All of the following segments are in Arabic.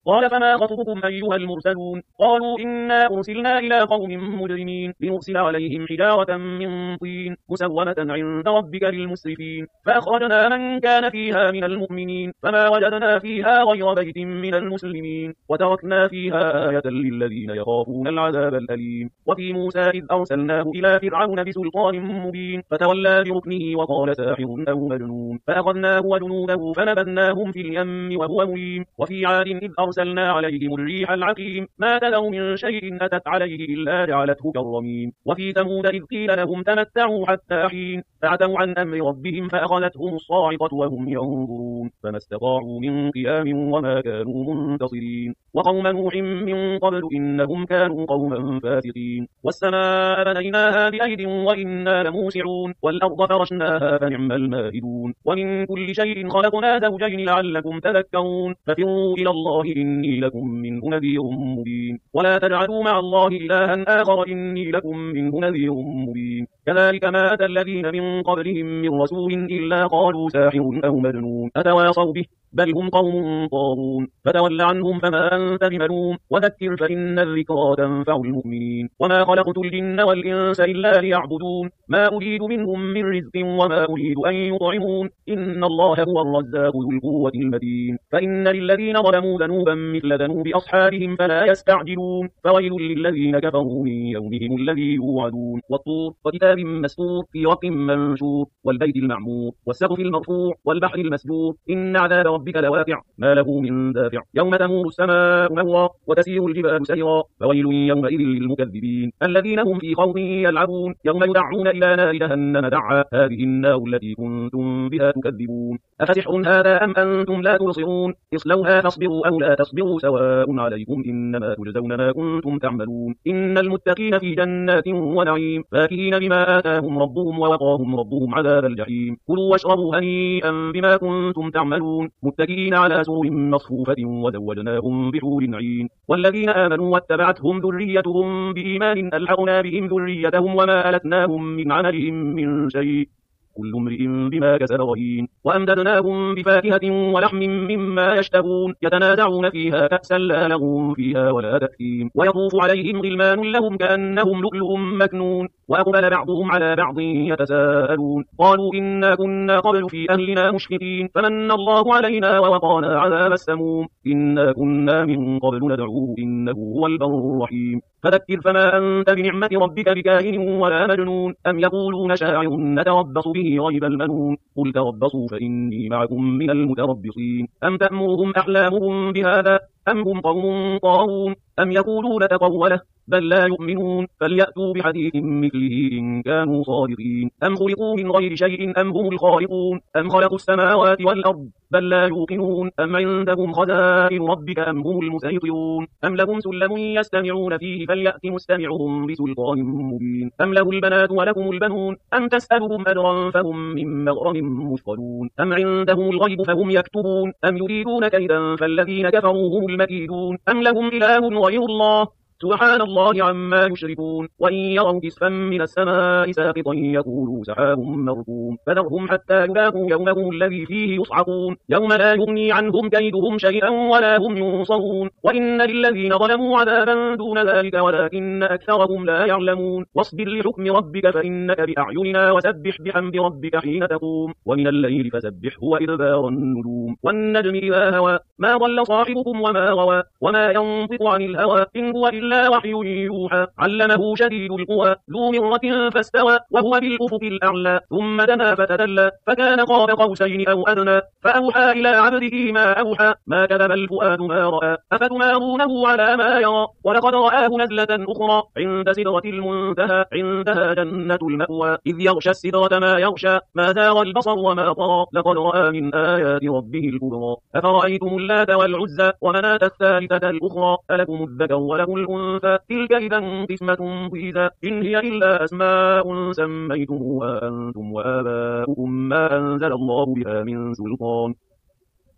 قال فما خطبكم أيها المرسلون قالوا إنا أرسلنا إلى قوم مجرمين لنرسل عليهم حجارة من طين مسومة عند ربك للمسرفين فأخرجنا من كان فيها من المؤمنين فما وجدنا فيها غير بيت من المسلمين وتركنا فيها آية للذين يخافون العذاب الأليم وفي موسى إذ أرسلناه إلى فرعون بسلطان مبين فتولى بركنه وقال ساحر أو مجنون فأخذناه وجنوده فنبذناهم في اليم وهو مليم وفي عاد إذ أرسلنا عليهم الريح العقيم ما تذر من شيء أتت عليه إلا جعلته كالرميم وفي ثمود إذ قيل لهم تمتعوا حتى حين فعتوا عن أمر ربهم فأخذتهم الصاعقة وهم ينظرون فما استطاعوا من قيام وما كانوا منتصرين وقوم نوح من قبل إنهم كانوا قوما فاسقين والسماء بنيناها بأيد وإنا لموسعون والأرض فرشناها فنعم الماهدون ومن كل شيء خلقنا زوجين لعلكم تذكرون ففروا إلى الله إني لكم منه نذير مبين ولا تجعلوا مع الله إلها آخر إني لكم منه نذير مبين كذلك ما أتى الذين من قبلهم من رسول إلا قالوا ساحر أو مجنون أتواصوا به بل هم قوم طاغون فتول عنهم فما أنت بملوم وذكر فإن الذكرى تنفع المؤمنين وما خلقت الجن والإنس إلا ليعبدون ما أريد منهم من رزق وما أريد أن يطعمون إن الله هو الرزاق ذو القوة المتين فإن للذين ظلموا ذنوبا مثل ذنوب أصحابهم فلا يستعجلون فويل للذين كفروا من يومهم الذي يوعدون والطور وكتاب مسطور في رق منشور والبيت المعمور والسقف المرفوع والبحر المسجور إن عذاب ربك لواقع ما له من دافع يوم تمور السماء مورا وتسير الجبال سيرا فويل يومئذ للمكذبين الذين هم في خوض يلعبون يوم يدعون إلى نار جهنم دعا هذه النار التي كنتم بها تكذبون أفسحر هذا أم أنتم لا تبصرون اصلوها فاصبروا أو لا تصبروا سواء عليكم إنما تجزون ما كنتم تعملون إن المتقين في جنات ونعيم فاكهين بما آتاهم ربهم ووقاهم ربهم عذاب الجحيم كلوا واشربوا هنيئا بما كنتم تعملون متكئين على سرر مصفوفة وزوجناهم بحور عين والذين آمنوا واتبعتهم ذريتهم بإيمان ألحقنا بهم ذريتهم وما ألتناهم من عملهم من شيء كل امرئ بما كسب رهين وأمددناهم بفاكهة ولحم مما يشتهون يتنازعون فيها كأسا لا لغو فيها ولا تأثيم ويطوف عليهم غلمان لهم كأنهم لؤلؤ مكنون وأقبل بعضهم على بعض يتساءلون قالوا إنا كنا قبل في أهلنا مشفقين فمن الله علينا ووقانا عذاب السموم إنا كنا من قبل ندعوه إنه هو البر الرحيم فذكر فما أنت بنعمة ربك بكاهن ولا مجنون أم يقولون شاعر نتربص به ريب المنون قل تربصوا فإني معكم من المتربصين أم تأمرهم أحلامهم بهذا أم هم قوم طاغون أم يقولون تقوله بل لا يؤمنون فليأتوا بحديث مثله إن كانوا صادقين أم خلقوا من غير شيء أم هم الخالقون أم خلقوا السماوات والأرض بل لا يوقنون أم عندهم خزائن ربك أم هم المسيطرون أم لهم سلم يستمعون فيه فليأت مستمعهم بسلطان مبين أم له البنات ولكم البنون أم تسألهم أجرا فهم من مغرم مثقلون أم عندهم الغيب فهم يكتبون أم يريدون كيدا فالذين كفروا هم المكيدون أم لهم إله غير الله سبحان الله عما يشركون وإن يروا كسفا من السماء ساقطا يقولوا سحاب مركوم فذرهم حتى يلاقوا يومهم الذي فيه يصعقون يوم لا يغني عنهم كيدهم شيئا ولا هم ينصرون وإن للذين ظلموا عذابا دون ذلك ولكن أكثرهم لا يعلمون واصبر لحكم ربك فإنك بأعيننا وسبح بحمد ربك حين تقوم ومن الليل فسبحه وإدبار النجوم والنجم إذا هوى ما ضل صاحبكم وما غوى وما ينطق عن الهوى إن هو إلا وحي يوحى علمه شديد القوى ذو مرة فاستوى وهو بالأفق الأعلى ثم دنا فتدلى فكان قاب قوسين أو أدنى فأوحى إلى عبده ما أوحى ما كذب الفؤاد ما رأى أفتمارونه على ما يرى ولقد رآه نزلة أخرى عند سدرة المنتهى عندها جنة المأوى إذ يغشى السدرة ما يغشى ما زاغ البصر وما طغى لقد رأى من آيات ربه الكبرى أفرأيتم اللات والعزى ومناة الثالثة الأخرى ألكم الذكر وله الأنثى تلك إذا قسمة ضيزى إن هي إلا أسماء سميتموها أنتم وآباؤكم ما أنزل الله بها من سلطان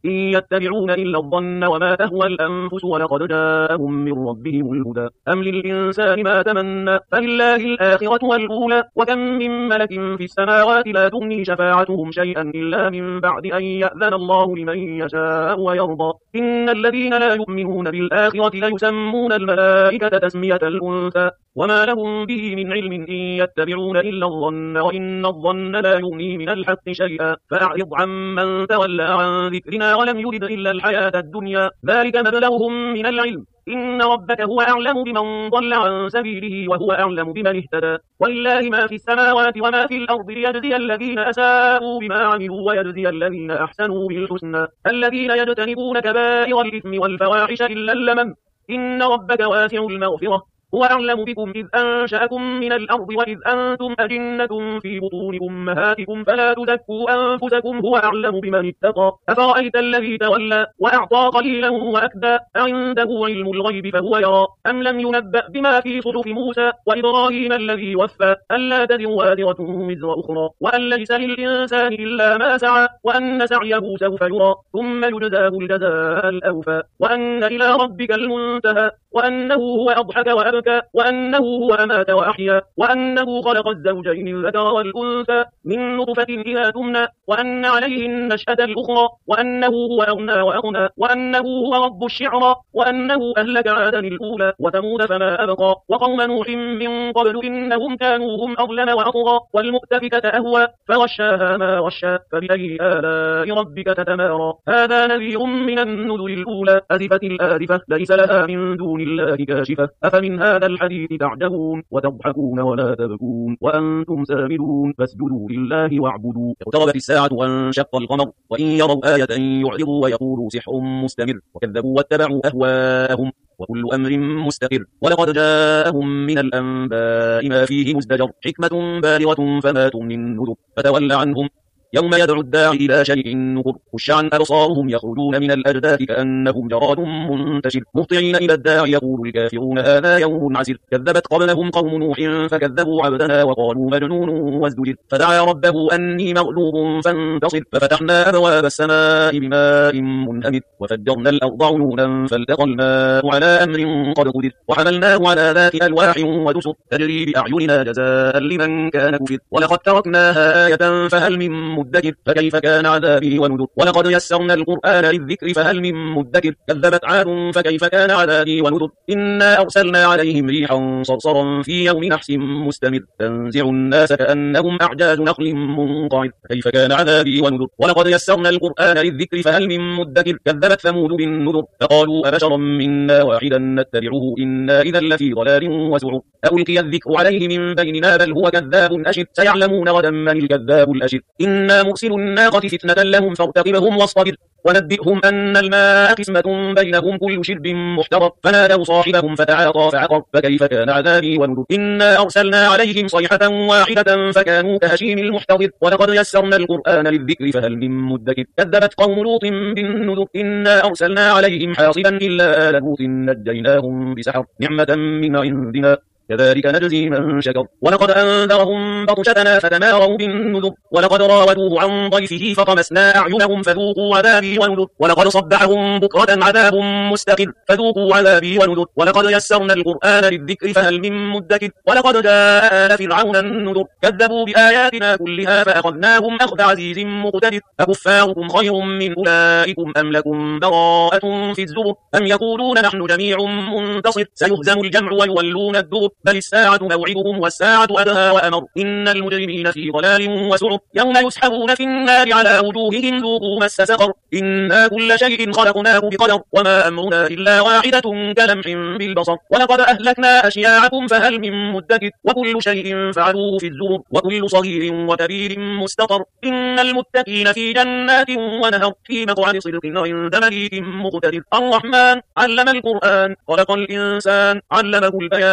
إن يتبعون إلا الظن وما تهوى الأنفس ولقد جاءهم من ربهم الهدى أم للإنسان ما تمنى فلله الآخرة والأولى وكم من ملك في السماوات لا تغني شفاعتهم شيئا إلا من بعد أن يأذن الله لمن يشاء ويرضى إن الذين لا يؤمنون بالآخرة ليسمون الملائكة تسمية الأنثى وما لهم به من علم إن يتبعون إلا الظن وإن الظن لا يغني من الحق شيئا فأعرض عمن تولى عن ذكرنا ولم يرد إلا الحياة الدنيا ذلك مبلغهم من العلم إن ربك هو أعلم بمن ضل عن سبيله وهو أعلم بمن اهتدى ولله ما في السماوات وما في الأرض ليجزي الذين أساءوا بما عملوا ويجزي الذين أحسنوا بالحسنى الذين يجتنبون كبائر الإثم والفواحش إلا اللمم إن ربك واسع المغفرة هو أعلم بكم إذ أنشأكم من الأرض وإذ أنتم أجنة في بطون أمهاتكم فلا تزكوا أنفسكم هو أعلم بمن اتقى أفرأيت الذي تولى وأعطى قليلا وأكدى أعنده علم الغيب فهو يرى أم لم ينبأ بما في صحف موسى وإبراهيم الذي وفى ألا تزر وازرة وزر أخرى وأن ليس للإنسان إلا ما سعى وأن سعيه سوف يرى ثم يجزاه الجزاء الأوفى وأن إلى ربك المنتهى وأنه هو أضحك وأبكى وأنه هو أمات وأحيا وأنه خلق الزوجين الذكر والأنثى من نطفة إذا تمنى وأن عليه النشأة الأخرى وأنه هو أغنى وأغنى وأنه هو رب الشعرى وأنه أهلك عادا الأولى وثمود فما أبقى وقوم نوح من قبل إنهم كانوا هم أظلم وأطغى والمؤتفكة أهوى فغشاها ما غشى فبأي آلاء ربك تتمارى هذا نذير من النذر الأولى أزفت الآزفة ليس لها من دون الله كاشفة أفمن هذا الحديث تعجبون وتضحكون ولا تبكون وأنتم سامدون فاسجدوا لله واعبدوا اقتربت الساعة وانشق القمر وإن يروا آية يعرضوا ويقولوا سحر مستمر وكذبوا واتبعوا أهواءهم وكل أمر مستقر ولقد جاءهم من الأنباء ما فيه مزدجر حكمة بالغة فما تغني النذر فتول عنهم يوم يدعو الداعي إلى شيء نكر خش عن أبصارهم يخرجون من الأجداث كأنهم جراد منتشر مهطعين إلى الداعي يقول الكافرون هذا يوم عسر كذبت قبلهم قوم نوح فكذبوا عبدنا وقالوا مجنون وازدجر فدعا ربه أني مغلوب فانتصر ففتحنا أبواب السماء بماء منهمر وفجرنا الأرض عيونا فالتقى الماء على أمر قد قدر وحملناه على ذات ألواح ودسر تجري بأعيننا جزاء لمن كان كفر ولقد تركناها آية فهل من مدكر فكيف كان عذابي ونذر ولقد يسرنا القرآن للذكر فهل من مدكر كذبت عاد فكيف كان عذابي ونذر إنا أرسلنا عليهم ريحا صرصرا في يوم نحس مستمر تنزع الناس كأنهم أعجاز نخل منقعر فكيف كان عذابي ونذر ولقد يسرنا القرآن للذكر فهل من مدكر كذبت ثمود بالنذر فقالوا أبشرا منا واحدا نتبعه إنا إذا لفي ضلال وسعر ألقي الذكر عليه من بيننا بل هو كذاب أشر سيعلمون غدا من الكذاب الأشر إنا مرسل الناقة فتنة لهم فارتقبهم واصطبر ونبئهم أن الماء قسمة بينهم كل شرب محتضر فنادوا صاحبهم فتعاطى فعقر فكيف كان عذابي ونذر إنا أرسلنا عليهم صيحة واحدة فكانوا كهشيم المحتضر ولقد يسرنا القرآن للذكر فهل من مدكر كذبت قوم لوط بالنذر إنا أرسلنا عليهم حاصبا إلا آل لوط نجيناهم بسحر نعمة من عندنا كذلك نجزي من شكر ولقد أنذرهم بطشتنا فتماروا بالنذر ولقد راودوه عن ضيفه فطمسنا أعينهم فذوقوا عذابي ونذر ولقد صبحهم بكرة عذاب مستقر فذوقوا عذابي ونذر ولقد يسرنا القرآن للذكر فهل من مدكر ولقد جاء آل فرعون النذر كذبوا بآياتنا كلها فأخذناهم أخذ عزيز مقتدر أكفاركم خير من أولئكم أم لكم براءة في الزبر أم يقولون نحن جميع منتصر سيهزم الجمع ويولون الدبر بل الساعة موعدهم والساعة أدهى وأمر إن المجرمين في ضلال وسعر يوم يسحبون في النار على وجوههم ذوقوا مس سقر إنا كل شيء خلقناه بقدر وما أمرنا إلا واحدة كلمح بالبصر ولقد أهلكنا أشياعكم فهل من مدكر وكل شيء فعلوه في الزبر وكل صغير وكبير مستطر إن المتقين في جنات ونهر في مقعد صدق عند مليك مقتدر الرحمن علم القرآن خلق الإنسان علمه البيان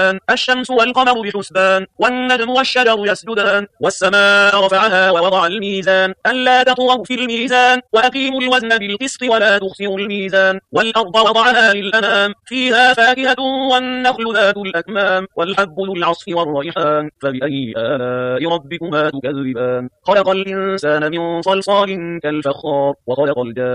الشمس والقمر بحسبان والنجم والشجر يسجدان والسماء رفعها ووضع الميزان ألا تطغوا في الميزان وأقيموا الوزن بالقسط ولا تخسروا الميزان والأرض وضعها للأنام فيها فاكهة والنخل ذات الأكمام والحب ذو العصف والريحان فبأي آلاء ربكما تكذبان خلق الإنسان من صلصال كالفخار وخلق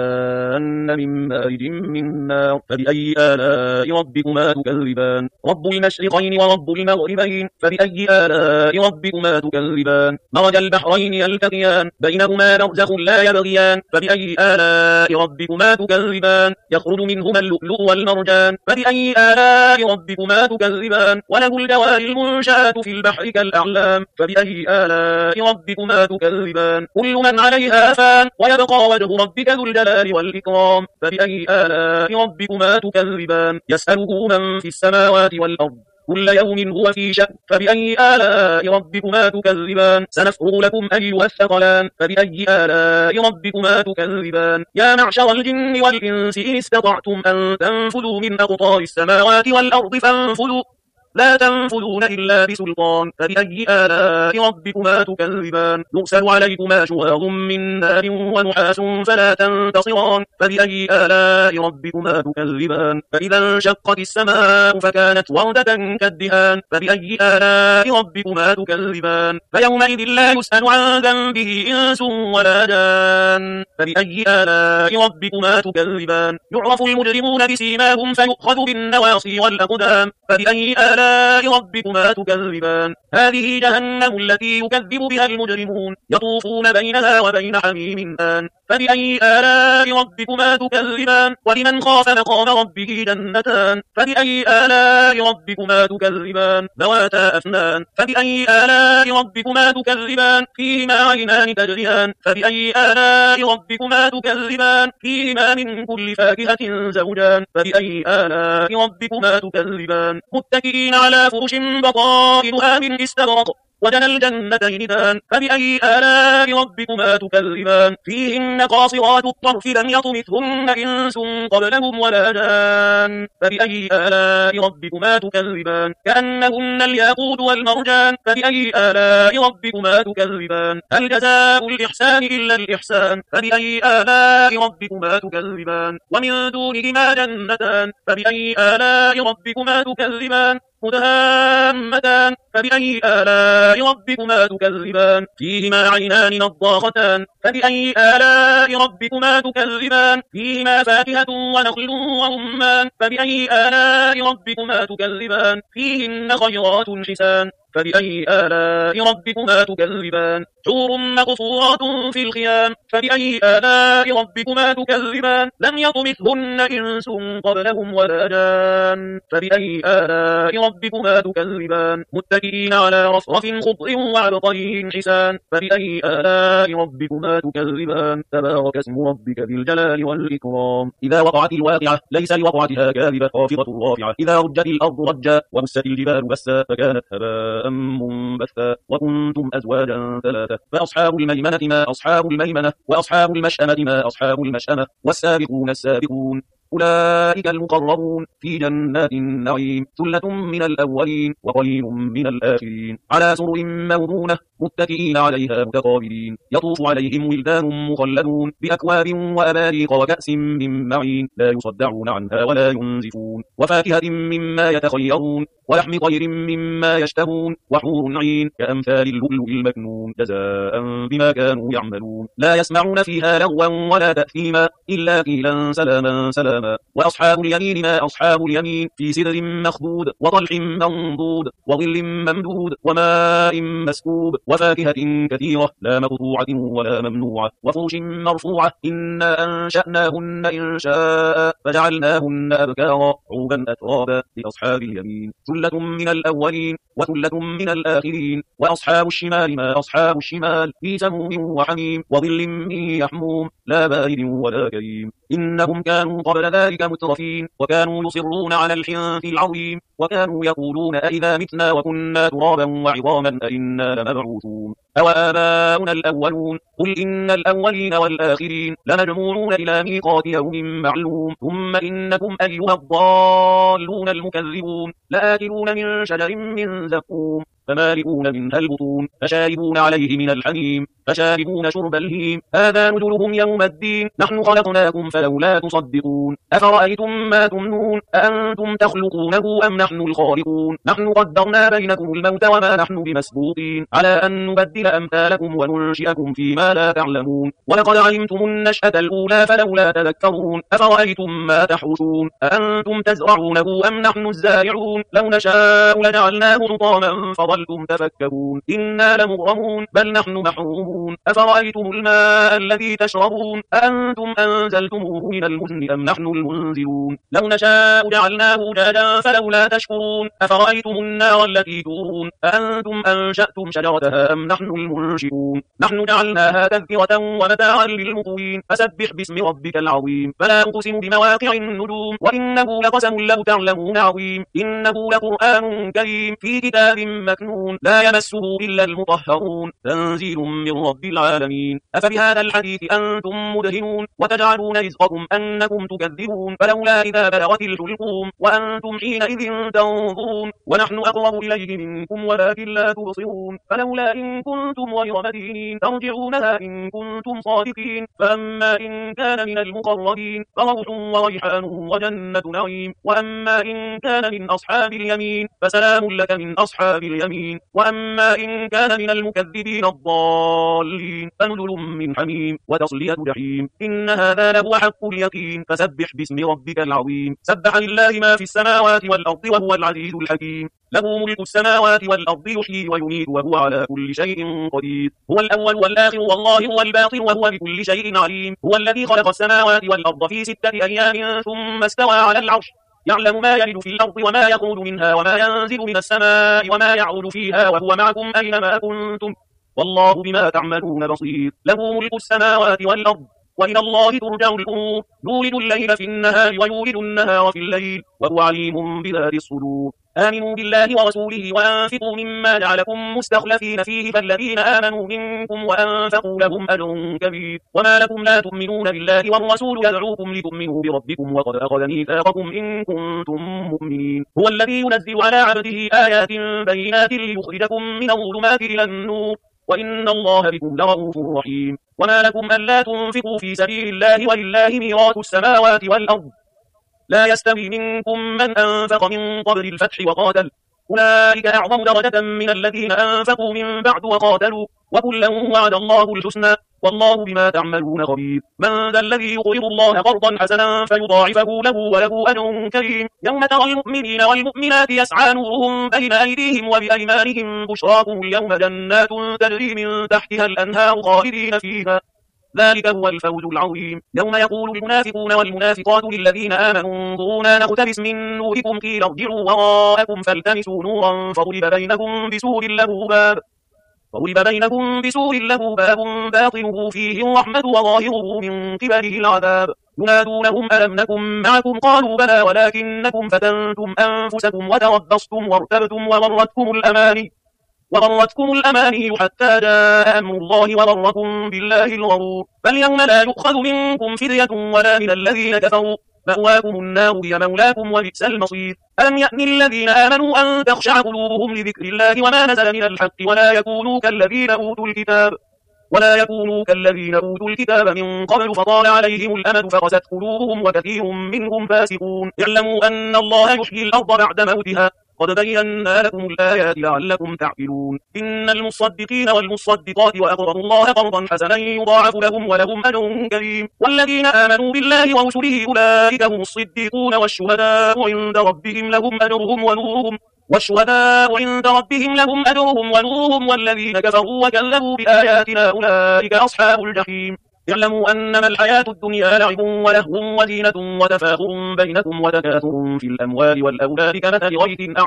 الجان من مارج من نار فبأي آلاء ربكما تكذبان رب المشرقين ورب المغربين فبأي آلاء ربكما تكذبان مرج البحرين يلتقيان بينهما برزخ لا يبغيان فبأي آلاء ربكما تكذبان يخرج منهما اللؤلؤ والمرجان فبأي آلاء ربكما تكذبان وله الجوار المنشآت في البحر كالأعلام فبأي آلاء ربكما تكذبان كل من عليها فان ويبقى وجه ربك ذو الجلال والإكرام فبأي آلاء ربكما تكذبان يسأله من في السماوات والأرض كل يوم هو في شأن فبأي آلاء ربكما تكذبان سنفرغ لكم أيها الثقلان فبأي آلاء ربكما تكذبان يا معشر الجن والإنس إن استطعتم أن تنفذوا من أقطار السماوات والأرض فانفذوا لا تنفذون إلا بسلطان فبأي آلاء ربكما تكذبان يرسل عليكما شواظ من نار ونحاس فلا تنتصران فبأي آلاء ربكما تكذبان فإذا انشقت السماء فكانت وردة كالدهان فبأي آلاء ربكما تكذبان فيومئذ لا يسأل عن ذنبه إنس ولا جان فبأي آلاء ربكما تكذبان يعرف المجرمون بسيماهم فيؤخذ بالنواصي والأقدام فبأي آلاء ربكما تكذبان هذه جهنم التي يكذب بها المجرمون يطوفون بينها وبين حميم آن فبأي آلاء ربكما تكذبان ولمن خاف مقام ربه جنتان فبأي آلاء ربكما تكذبان ذواتا أفنان فبأي آلاء ربكما تكذبان فيهما عينان تجريان فبأي آلاء ربكما تكذبان فيهما من كل فاكهة زوجان فبأي آلاء ربكما تكذبان متكئين على فرش بطائنها من استبرق وجنى الجنتين دان فبأي آلاء ربكما تكذبان فيهن قاصرات الطرف لم يطمثهن إنس قبلهم ولا جان فبأي آلاء ربكما تكذبان كأنهن الياقوت والمرجان فبأي آلاء ربكما تكذبان هل جزاء الإحسان إلا الإحسان فبأي آلاء ربكما تكذبان ومن دونهما جنتان فبأي آلاء ربكما تكذبان مدهامتان فبأي آلاء ربكما تكذبان فيهما عينان نضاختان فبأي آلاء ربكما تكذبان فيهما فاكهة ونخل ورمان فبأي آلاء ربكما تكذبان فيهن خيرات حسان فبأي آلاء ربكما تكذبان حور مقصورات في الخيام فبأي آلاء ربكما تكذبان لم يطمثهن إنس قبلهم ولا جان فبأي آلاء ربكما تكذبان متكئين على رفرف خضر وعبقري حسان فبأي آلاء ربكما تكذبان تبارك اسم ربك ذي الجلال والإكرام إذا وقعت الواقعة ليس لوقعتها كاذبة خافضة رافعة إذا رجت الأرض رجا وبست الجبال بسا فكانت هباء منبثا وكنتم أزواجا ثلاثة فأصحاب الميمنة ما أصحاب الميمنة وأصحاب المشأمة ما أصحاب المشأمة والسابقون السابقون أولئك المقربون في جنات النعيم ثلة من الأولين وقليل من الآخرين على سرر موضونة متكئين عليها متقابلين يطوف عليهم ولدان مخلدون بأكواب وأباريق وكأس من معين لا يصدعون عنها ولا ينزفون وفاكهة مما يتخيرون ولحم طير مما يشتهون وحور عين كأمثال اللؤلؤ المكنون جزاء بما كانوا يعملون لا يسمعون فيها لغوا ولا تأثيما إلا قيلا سلاما سلاما وأصحاب اليمين ما أصحاب اليمين في سدر مخضود وطلح منضود وظل ممدود وماء مسكوب وفاكهة كثيرة لا مقطوعة ولا ممنوعة وفرش مرفوعة إنا أنشأناهن إنشاء فجعلناهن أبكارا عوبا أترابا لأصحاب اليمين ثلة من الأولين وثلة من الآخرين وأصحاب الشمال ما أصحاب الشمال في سموم وحميم وظل من يحموم لا بارد ولا كريم إنهم كانوا قبل ذلك مترفين وكانوا يصرون على الحنث العظيم وكانوا يقولون أئذا متنا وكنا ترابا وعظاما أئنا لمبعوثون أو آباؤنا الأولون قل إن الأولين والآخرين لمجموعون إلى ميقات يوم معلوم ثم إنكم أيها الضالون المكذبون لآكلون من شجر من زقوم فمالئون منها البطون فشاربون عليه من الحميم فشاربون شرب الهيم هذا نزلهم يوم الدين نحن خلقناكم فلولا تصدقون أفرأيتم ما تمنون أأنتم تخلقونه أم نحن الخالقون نحن قدرنا بينكم الموت وما نحن بمسبوقين على أن نبدل أمثالكم وننشئكم فيما لا تعلمون ولقد علمتم النشأة الأولى فلولا تذكرون أفرأيتم ما تحرثون أأنتم تزرعونه أم نحن الزارعون لو نشاء لجعلناه حطاما فظلتم تفكرون إنا لمغرمون بل نحن محرومون أفرأيتم الماء الذي تشربون أأنتم أنزلتموه من المزن أم نحن المنزلون لو نشاء جعلناه جاجا فلولا تشكرون أفرأيتم النار التي تورون أأنتم أنشأتم شجرتها أم نحن المنشئون نحن جعلناها تذكرة ومتاعا للمقوين فسبح باسم ربك العظيم فلا أقسم بمواقع النجوم وإنه لقسم لو تعلمون عظيم إنه لقرآن كريم في كتاب مكنون لا يمسه إلا المطهرون تنزيل من رب العالمين أفبهذا الحديث أنتم مدهنون وتجعلون رزقكم أنكم تكذبون فلولا إذا بلغت الحلقوم وأنتم حينئذ تنظرون ونحن أقرب إليه منكم ولكن لا تبصرون فلولا إن كنتم غير مدينين ترجعونها إن كنتم صادقين فأما إن كان من المقربين فروح وريحان وجنة نعيم وأما إن كان من أصحاب اليمين فسلام لك من أصحاب اليمين وأما إن كان من المكذبين الضالين فنزل من حميم وتصلية جحيم إن هذا لهو حق اليقين فسبح باسم ربك العظيم سبح لله ما في السماوات والأرض وهو العزيز الحكيم له ملك السماوات والأرض يحيي ويميت وهو على كل شيء قدير هو الأول والآخر والله هو الباطن وهو بكل شيء عليم هو الذي خلق السماوات والأرض في 6 أيام ثم استوى على العرش يعلم ما يلد في الأرض وما يخرج منها وما ينزل من السماء وما يعرج فيها وهو معكم أينما كنتم والله بما تعملون بصير له ملك السماوات والأرض وإلى الله ترجع الأمور يولد الليل في النهار ويولد النهار في الليل وهو عليم بذات الصدور آمنوا بالله ورسوله وأنفقوا مما جعلكم مستخلفين فيه فالذين آمنوا منكم وأنفقوا لهم أجر كبير وما لكم لا تؤمنون بالله والرسول يدعوكم لتؤمنوا بربكم وقد أخذ ميثاقكم إن كنتم مؤمنين هو الذي ينزل على عبده آيات بينات ليخرجكم من الظلمات إلى النور وإن الله بكم لرؤوف رحيم وما لكم ألا تنفقوا في سبيل الله ولله ميراث السماوات والأرض لا يستوي منكم من أنفق من قبل الفتح وقاتل أولئك أعظم درجة من الذين أنفقوا من بعد وقاتلوا وكلا وعد الله الحسنى والله بما تعملون خبير من ذا الذي يقرض الله قرضا حسنا فيضاعفه له وله أجر كريم يوم ترى المؤمنين والمؤمنات يسعى نورهم بين أيديهم وبأيمانهم بشراكم اليوم جنات تجري من تحتها الأنهار خالدين فيها ذلك هو الفوز العظيم يوم يقول المنافقون والمنافقات للذين آمنوا انظرونا نقتبس من نوركم قيل ارجعوا وراءكم فالتمسوا نورا فضرب بينهم بسور له باب باطنه فيه الرحمة وظاهره من قبله العذاب ينادونهم ألم نكن معكم قالوا بلى ولكنكم فتنتم أنفسكم وتربصتم وارتبتم وغرتكم الأماني حتى جاء أمر الله وغركم بالله الغرور فاليوم لا يؤخذ منكم فدية ولا من الذين كفروا مأواكم النار هي مولاكم وبئس المصير ألم يأن الذين آمنوا أن تخشع قلوبهم لذكر الله وما نزل من الحق ولا يكونوا كالذين أوتوا الكتاب من قبل فطال عليهم الأمد فقست قلوبهم وكثير منهم فاسقون اعلموا أن الله يحيي الأرض بعد موتها قد بينا لكم الآيات لعلكم تعقلون إن المصدقين والمصدقات وأقرضوا الله قرضا حسنا يضاعف لهم ولهم أجر كريم والذين آمنوا بالله ورسله أولئك هم الصديقون والشهداء عند ربهم لهم أجرهم ونورهم والذين كفروا وكذبوا بآياتنا أولئك أصحاب الجحيم اعلموا أنما الحياة الدنيا لعب ولهو وزينة وتفاخر بينكم وتكاثر في الأموال والأولاد كمثل غيث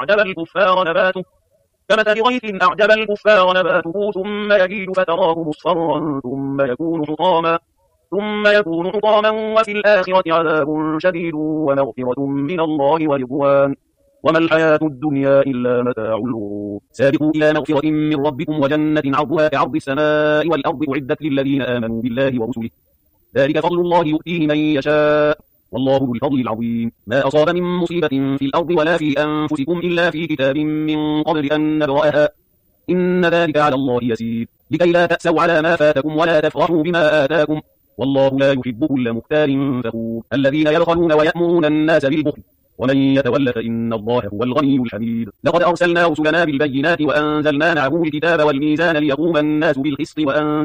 أعجب الكفار نباته ثم يجيد فتراه مصفرا ثم يكون حطاما ثم يكون حطاما وفي الآخرة عذاب شديد ومغفرة من الله ورضوان وما الحياة الدنيا إلا متاع الغرور سابقوا إلى مغفرة من ربكم وجنة عرضها كعرض السماء والأرض أعدت للذين آمنوا بالله ورسله ذلك فضل الله يؤتيه من يشاء والله ذو الفضل العظيم ما أصاب من مصيبة في الأرض ولا في أنفسكم إلا في كتاب من قبل أن نبرأها إن ذلك على الله يسير لكي لا تأسوا على ما فاتكم ولا تفرحوا بما آتاكم والله لا يحب كل مختال فخور الذين يبخلون ويأمرون الناس بالبخل ومن يتول فإن الله هو الغني الحميد لقد أرسلنا رسلنا بالبينات وأنزلنا معهم الكتاب والميزان ليقوم الناس بالقسط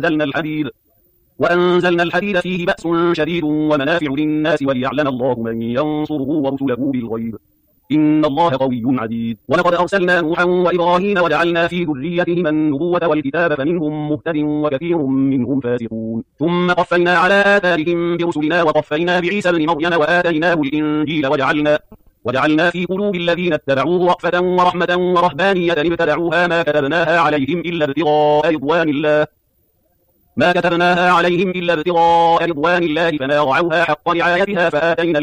وأنزلنا الحديد فيه بأس شديد ومنافع للناس وليعلم الله من ينصره ورسله بالغيب إن الله قوي عزيز ولقد أرسلنا نوحا وإبراهيم وجعلنا في ذريتهما النبوة والكتاب فمنهم مهتد وكثير منهم فاسقون ثم قفينا على آثارهم برسلنا وقفينا بعيسى ابن مريم وآتيناه الإنجيل وجعلنا في قلوب الذين اتبعوه رأفة ورحمة ورهبانية ابتدعوها ما كتبناها عليهم إلا ابتغاء رضوان الله فما رعوها حق رعايتها فآتينا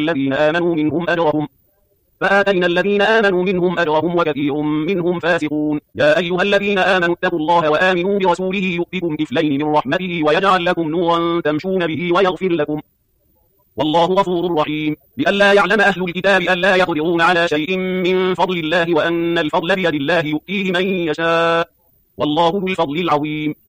الذين آمنوا منهم أجرهم وكثير منهم فاسقون يا أيها الذين آمنوا اتقوا الله وآمنوا برسوله يؤتكم كفلين من رحمته ويجعل لكم نورا تمشون به ويغفر لكم والله غفور رحيم لئلا يعلم أهل الكتاب ألا يقدرون على شيء من فضل الله وأن الفضل بيد الله يؤتيه من يشاء والله ذو الفضل العظيم